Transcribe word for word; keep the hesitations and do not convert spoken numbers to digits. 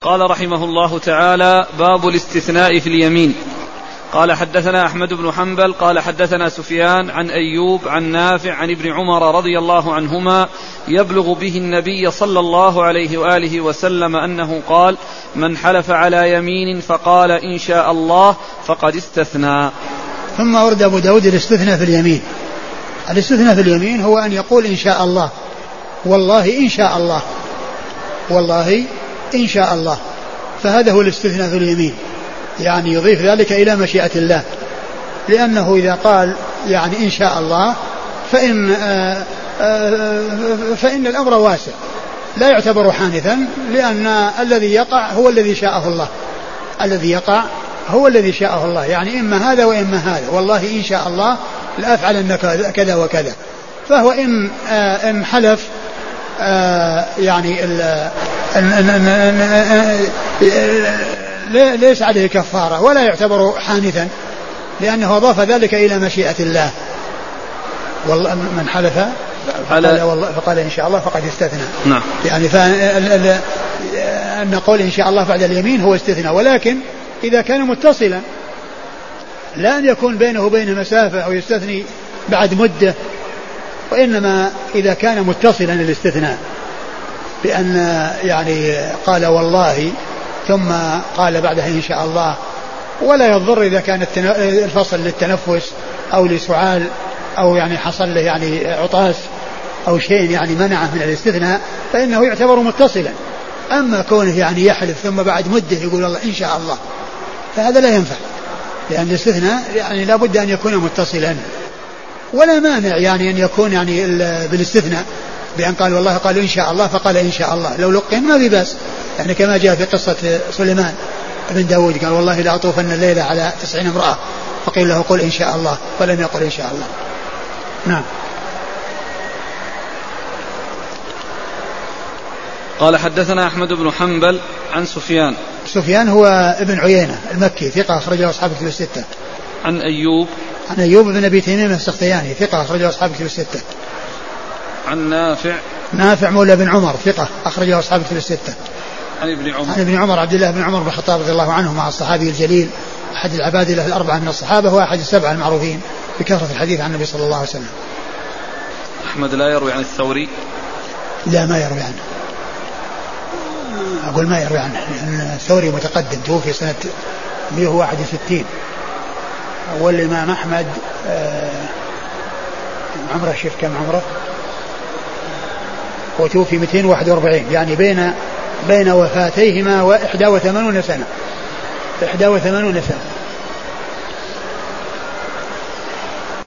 قال رحمه الله تعالى: باب الاستثناء في اليمين. قال: حدثنا أحمد بن حنبل قال حدثنا سفيان عن أيوب عن نافع عن ابن عمر رضي الله عنهما يبلغ به النبي صلى الله عليه وآله وسلم أنه قال: من حلف على يمين فقال إن شاء الله فقد استثنى. ثم ورد أبو داود الاستثناء في اليمين. الاستثناء في اليمين هو أن يقول إن شاء الله، والله إن شاء الله، والله إن شاء الله، فهذا هو الاستثناء في اليمين، يعني يضيف ذلك إلى مشيئة الله، لأنه إذا قال يعني إن شاء الله فإن, آآ آآ فإن الأمر واسع لا يعتبر حانثا، لأن الذي يقع هو الذي شاءه الله، الذي يقع هو الذي شاءه الله، يعني إما هذا وإما هذا، والله إن شاء الله لأفعلن كذا وكذا. فهو إن, إن حلف يعني ال ليس عليه كفارة ولا يعتبر حانثا، لأنه أضاف ذلك إلى مشيئة الله. والله من حلف فقال, والله فقال إن شاء الله فقد استثنى. نعم. يعني أن نقول إن شاء الله بعد اليمين هو استثناء، ولكن إذا كان متصلا، لا أن يكون بينه وبين مسافة أو يستثني بعد مدة، وإنما إذا كان متصلا الاستثناء، بأن يعني قال والله ثم قال بعدها إن شاء الله، ولا يضر إذا كان الفصل للتنفس أو لسعال أو يعني حصل له يعني عطاس أو شيء يعني منعه من الاستثناء، فإنه يعتبر متصلا. أما كونه يعني يحلف ثم بعد مدة يقول الله إن شاء الله، فهذا لا ينفع، لأن الاستثناء يعني لا بد أن يكون متصلا، ولا مانع يعني أن يكون يعني بالاستثناء بأن قال والله قال إن شاء الله فقال إن شاء الله، لو لقين ما في بأس، يعني كما جاء في قصة سليمان بن داود قال والله لا أطوفن الليلة على تسعين امرأة، فقيل له قل إن شاء الله، فلم يقل إن شاء الله. نعم. قال: حدثنا أحمد بن حنبل عن سفيان. سفيان هو ابن عيينة المكي، ثقة أخرجه أصحاب الكتب الستة. عن أيوب عن أيوب بن أبي تميم السختياني، ثقة أخرجه أصحاب الكتب الستة. عن نافع نافع مولى بن عمر، ثقة أخرجه أصحاب الكتب الستة. عن ابن عمر عن ابن عمر عبد الله بن عمر بن الخطاب رضي الله عنه، مع الصحابي الجليل أحد العبادلة الأربعة من الصحابة، وأحد السبعة المعروفين بكثرة الحديث عن النبي صلى الله عليه وسلم. أحمد لا يروي عن الثوري؟ لا، ما يروي عنه، أقول ما يروي عنه، لأن الثوري متقدم، توفي سنة مئة وواحد وستين، والإمام أحمد عمره شيخ كم عمره، وتوفي مئتين وواحد وأربعين، يعني بين بين وفاتيهما وإحدى وثمانون سنة، إحدى وثمانون سنة.